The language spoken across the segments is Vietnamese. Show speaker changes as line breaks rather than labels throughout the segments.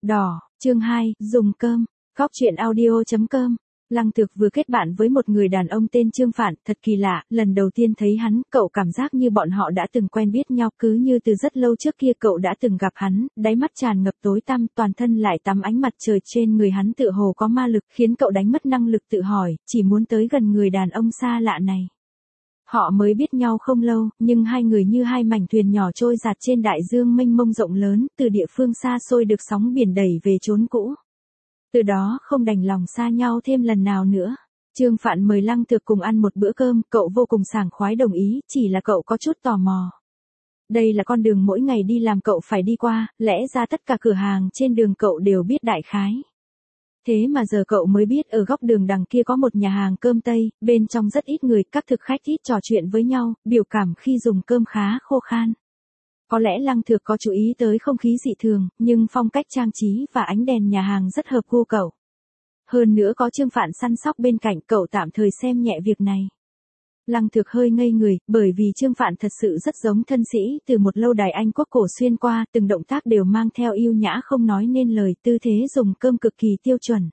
Đỏ, chương 2, dùng cơm, góc chuyện audio.com. Lăng Thực vừa kết bạn với một người đàn ông tên Trương Phản, thật kỳ lạ, lần đầu tiên thấy hắn, cậu cảm giác như bọn họ đã từng quen biết nhau, cứ như từ rất lâu trước kia cậu đã từng gặp hắn, đáy mắt tràn ngập tối tăm, toàn thân lại tắm ánh mặt trời, trên người hắn tựa hồ có ma lực, khiến cậu đánh mất năng lực tự hỏi, chỉ muốn tới gần người đàn ông xa lạ này. Họ mới biết nhau không lâu, nhưng hai người như hai mảnh thuyền nhỏ trôi dạt trên đại dương mênh mông rộng lớn, từ địa phương xa xôi được sóng biển đẩy về chốn cũ. Từ đó không đành lòng xa nhau thêm lần nào nữa. Trương Phạn mời Lăng Thực cùng ăn một bữa cơm, cậu vô cùng sảng khoái đồng ý, chỉ là cậu có chút tò mò. Đây là con đường mỗi ngày đi làm cậu phải đi qua, lẽ ra tất cả cửa hàng trên đường cậu đều biết đại khái. Thế mà giờ cậu mới biết ở góc đường đằng kia có một nhà hàng cơm Tây, bên trong rất ít người, các thực khách ít trò chuyện với nhau, biểu cảm khi dùng cơm khá khô khan. Có lẽ Lăng Thực có chú ý tới không khí dị thường, nhưng phong cách trang trí và ánh đèn nhà hàng rất hợp gu cậu. Hơn nữa có Trương Phạn săn sóc bên cạnh, cậu tạm thời xem nhẹ việc này. Lăng Thực hơi ngây người, bởi vì Trương Phạn thật sự rất giống thân sĩ từ một lâu đài Anh quốc cổ xuyên qua, từng động tác đều mang theo yêu nhã không nói nên lời, tư thế dùng cơm cực kỳ tiêu chuẩn.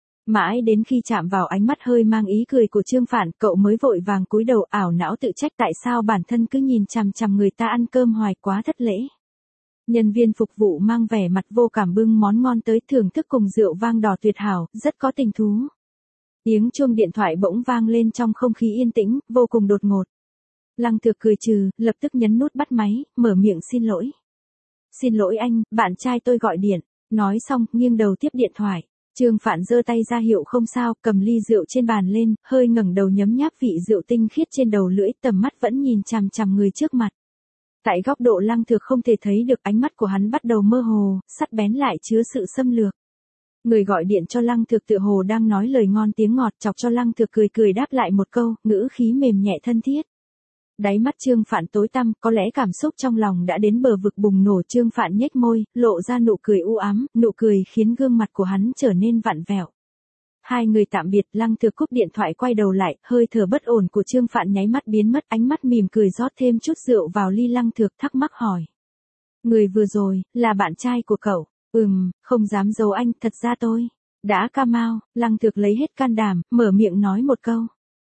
Mãi đến khi chạm vào ánh mắt hơi mang ý cười của Trương Phạn, cậu mới vội vàng cúi đầu ảo não tự trách tại sao bản thân cứ nhìn chằm chằm người ta ăn cơm hoài, quá thất lễ. Nhân viên phục vụ mang vẻ mặt vô cảm bưng món ngon tới, thưởng thức cùng rượu vang đỏ tuyệt hảo, rất có tình thú. Tiếng chuông điện thoại bỗng vang lên trong không khí yên tĩnh, vô cùng đột ngột. Lăng Thực cười trừ, lập tức nhấn nút bắt máy, mở miệng xin lỗi. Xin lỗi anh, bạn trai tôi gọi điện. Nói xong, nghiêng đầu tiếp điện thoại. Trương Phạn giơ tay ra hiệu không sao, cầm ly rượu trên bàn lên, hơi ngẩng đầu nhấm nháp vị rượu tinh khiết trên đầu lưỡi, tầm mắt vẫn nhìn chằm chằm người trước mặt. Tại góc độ Lăng Thực không thể thấy được, ánh mắt của hắn bắt đầu mơ hồ, sắc bén lại chứa sự xâm lược. Người gọi điện cho Lăng Thực tựa hồ đang nói lời ngon tiếng ngọt, chọc cho Lăng Thực cười cười đáp lại một câu, ngữ khí mềm nhẹ thân thiết. Đáy mắt Trương Phạn tối tăm, có lẽ cảm xúc trong lòng đã đến bờ vực bùng nổ. Trương Phạn nhếch môi, lộ ra nụ cười u ám, nụ cười khiến gương mặt của hắn trở nên vặn vẹo. Hai người tạm biệt, Lăng Thực cúp điện thoại quay đầu lại, hơi thở bất ổn của Trương Phạn nháy mắt biến mất, ánh mắt mỉm cười rót thêm chút rượu vào ly. Lăng Thực thắc mắc hỏi. Người vừa rồi, là bạn trai của cậu? Không dám giấu anh, thật ra tôi đã ca mau. Lăng Thực lấy hết can đảm, mở miệng nói một câu.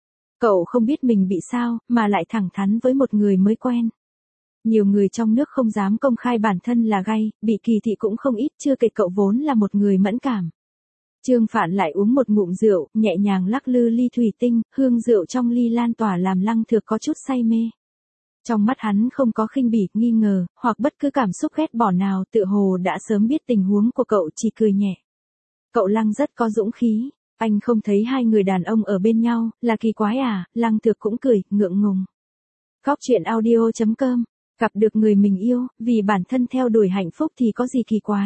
Cậu không biết mình bị sao, mà lại thẳng thắn với một người mới quen. Nhiều người trong nước không dám công khai bản thân là gay, bị kỳ thị cũng không ít, chưa kể cậu vốn là một người mẫn cảm. Trương Phạn lại uống một ngụm rượu, nhẹ nhàng lắc lư ly thủy tinh, hương rượu trong ly lan tỏa làm Lăng Thực có chút say mê. Trong mắt hắn không có khinh bỉ, nghi ngờ, hoặc bất cứ cảm xúc ghét bỏ nào, tựa hồ đã sớm biết tình huống của cậu, chỉ cười nhẹ. Cậu Lăng rất có dũng khí. Anh không thấy hai người đàn ông ở bên nhau, là kỳ quái à? Lăng Thực cũng cười, ngượng ngùng. Góc chuyện audio.com. Gặp được người mình yêu, vì bản thân theo đuổi hạnh phúc thì có gì kỳ quái?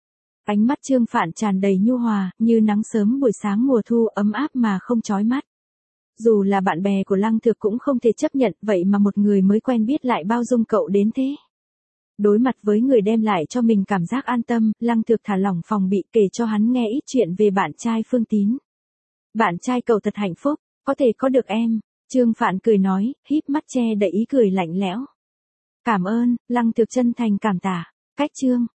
Ánh mắt Trương Phạn tràn đầy nhu hòa, như nắng sớm buổi sáng mùa thu, ấm áp mà không chói mắt. Dù là bạn bè của Lăng Thực cũng không thể chấp nhận, vậy mà một người mới quen biết lại bao dung cậu đến thế. Đối mặt với người đem lại cho mình cảm giác an tâm, Lăng Thực thả lỏng phòng bị, kể cho hắn nghe ít chuyện về bạn trai Phương Tín. Bạn trai cậu thật hạnh phúc, có thể có được em. Trương Phạn cười nói, híp mắt che đậy ý cười lạnh lẽo. Cảm ơn. Lăng Thực chân thành cảm tạ. Cách chương.